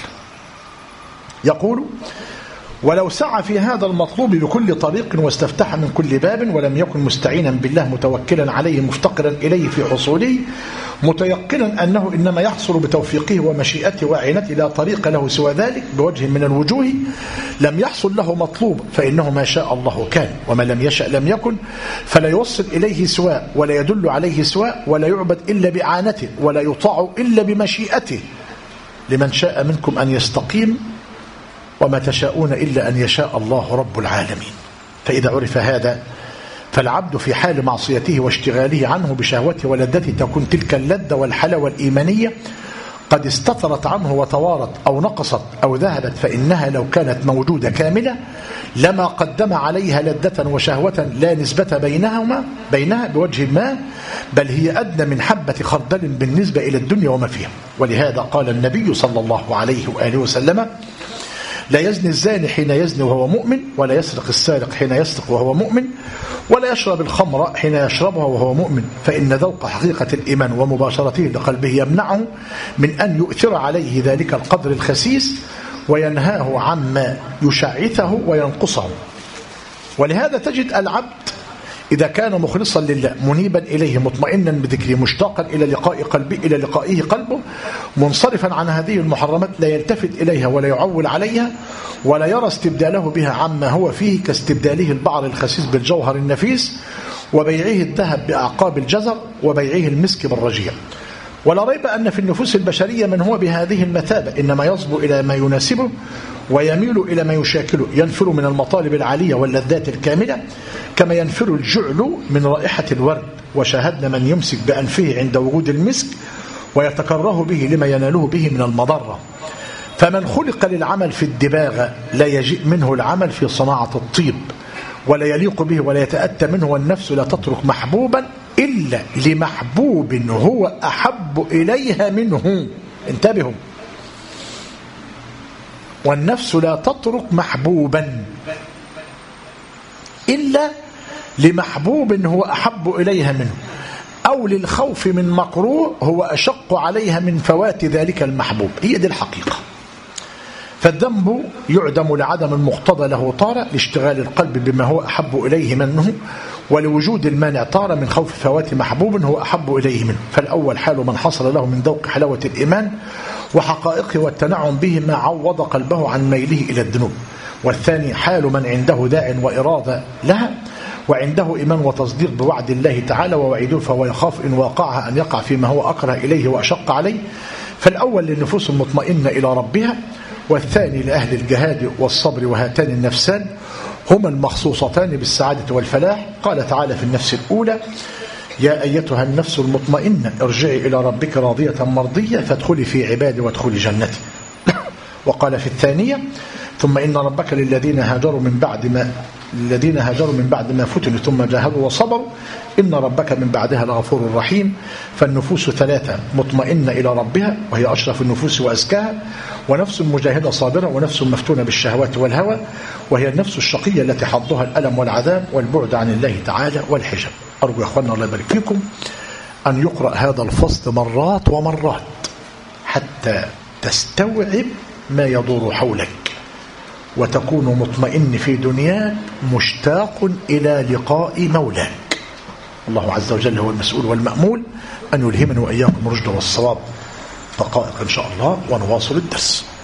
يقول: ولو سعى في هذا المطلوب بكل طريق واستفتح من كل باب ولم يكن مستعينا بالله متوكلا عليه مفتقرا إليه في حصوله متيقنا أنه إنما يحصل بتوفيقه ومشيئته وعينته لا طريق له سوى ذلك بوجه من الوجوه، لم يحصل له مطلوب، فإنه ما شاء الله كان وما لم يشأ لم يكن، فلا يوصل إليه سواه ولا يدل عليه سواه ولا يعبد إلا بإعانته ولا يطاع إلا بمشيئته. لمن شاء منكم أن يستقيم وما تشاءون إلا أن يشاء الله رب العالمين. فإذا عرف هذا فالعبد في حال معصيته واشتغاله عنه بشهوته ولذته تكون تلك اللذة والحلاوة الإيمانية قد استطرت عنه وتوارت أو نقصت أو ذهبت، فإنها لو كانت موجودة كاملة لما قدم عليها لذة وشهوة لا نسبة بينها بوجه ما، بل هي أدنى من حبة خردل بالنسبة إلى الدنيا وما فيها. ولهذا قال النبي صلى الله عليه وآله وسلم: لا يزني الزاني حين يزني وهو مؤمن، ولا يسرق السارق حين يسرق وهو مؤمن، ولا يشرب الخمر حين يشربها وهو مؤمن، فإن ذوق حقيقة الإيمان ومباشرته لقلبه يمنعه من أن يؤثر عليه ذلك القدر الخسيس وينهاه عما يشعثه وينقصه. ولهذا تجد العبد إذا كان مخلصا لله منيبا إليه مطمئنا بذكره مشتاقا إلى لقائه قلبه منصرفا عن هذه المحرمات لا يلتفت إليها ولا يعول عليها ولا يرى استبداله بها عما هو فيه كاستبداله البعر الخسيس بالجوهر النفيس وبيعه الذهب بأعقاب الجزر وبيعه المسك بالرجيع. ولا ريب أن في النفوس البشرية من هو بهذه المثابة إنما يصبو إلى ما يناسبه ويميل إلى ما يشاكله، ينفر من المطالب العالية واللذات الكاملة كما ينفر الجعل من رائحة الورد، وشاهدنا من يمسك بأنفه عند وجود المسك ويتكره به لما يناله به من المضرة. فمن خلق للعمل في الدباغة لا يجيء منه العمل في صناعة الطيب ولا يليق به ولا يتأتى منه، والنفس لا تترك محبوبا إلا لمحبوب هو أحب إليها منه. انتبهوا، والنفس لا تترك محبوبا إلا لمحبوب هو أحب إليها منه، أو للخوف من مكروه هو أشق عليها من فوات ذلك المحبوب. هي دي الحقيقة. فالذنب يعدم لعدم المقتضى له طارة، لاشتغال القلب بما هو أحب إليه منه، ولوجود المانع طارة من خوف فوات محبوب هو أحب إليه منه. فالأول حال من حصل له من ذوق حلاوة الإيمان وحقائقه والتنعم به ما عوض قلبه عن ميله إلى الذنوب. والثاني حال من عنده داع وإرادة لها، وعنده إيمان وتصديق بوعد الله تعالى ووعيده، فهو يخاف إن واقعها أن يقع فيما هو أكره إليه وأشق عليه. فالأول للنفوس المطمئنة إلى ربها، والثاني لأهل الجهاد والصبر، وهاتان النفسان هما المخصوصتان بالسعادة والفلاح. قال تعالى في النفس الأولى: يا أيتها النفس المطمئنة ارجعي إلى ربك راضية مرضية فادخلي في عبادي وادخلي جنتي. وقال في الثانية: ثم إن ربك للذين هاجروا من بعد ما فتنوا ثم جاهدوا وصبروا إن ربك من بعدها لغفور رحيم. فالنفوس ثلاثة: مطمئنة إلى ربها وهي أشرف النفوس وأزكاها، ونفس مجاهدة صابرة، ونفس مفتونة بالشهوات والهوى وهي النفس الشقية التي حظها الألم والعذاب والبعد عن الله تعالى والحجاب. أرجو يا أخوانا الله يبارك فيكم أن يقرأ هذا الفصل مرات ومرات حتى تستوعب ما يدور حولك، وتكون مطمئن في دنياك مشتاق إلى لقاء مولاك. الله عز وجل هو المسؤول والمأمول أن يلهمنا وإياكم الرشد والصواب. دقائق إن شاء الله ونواصل الدرس.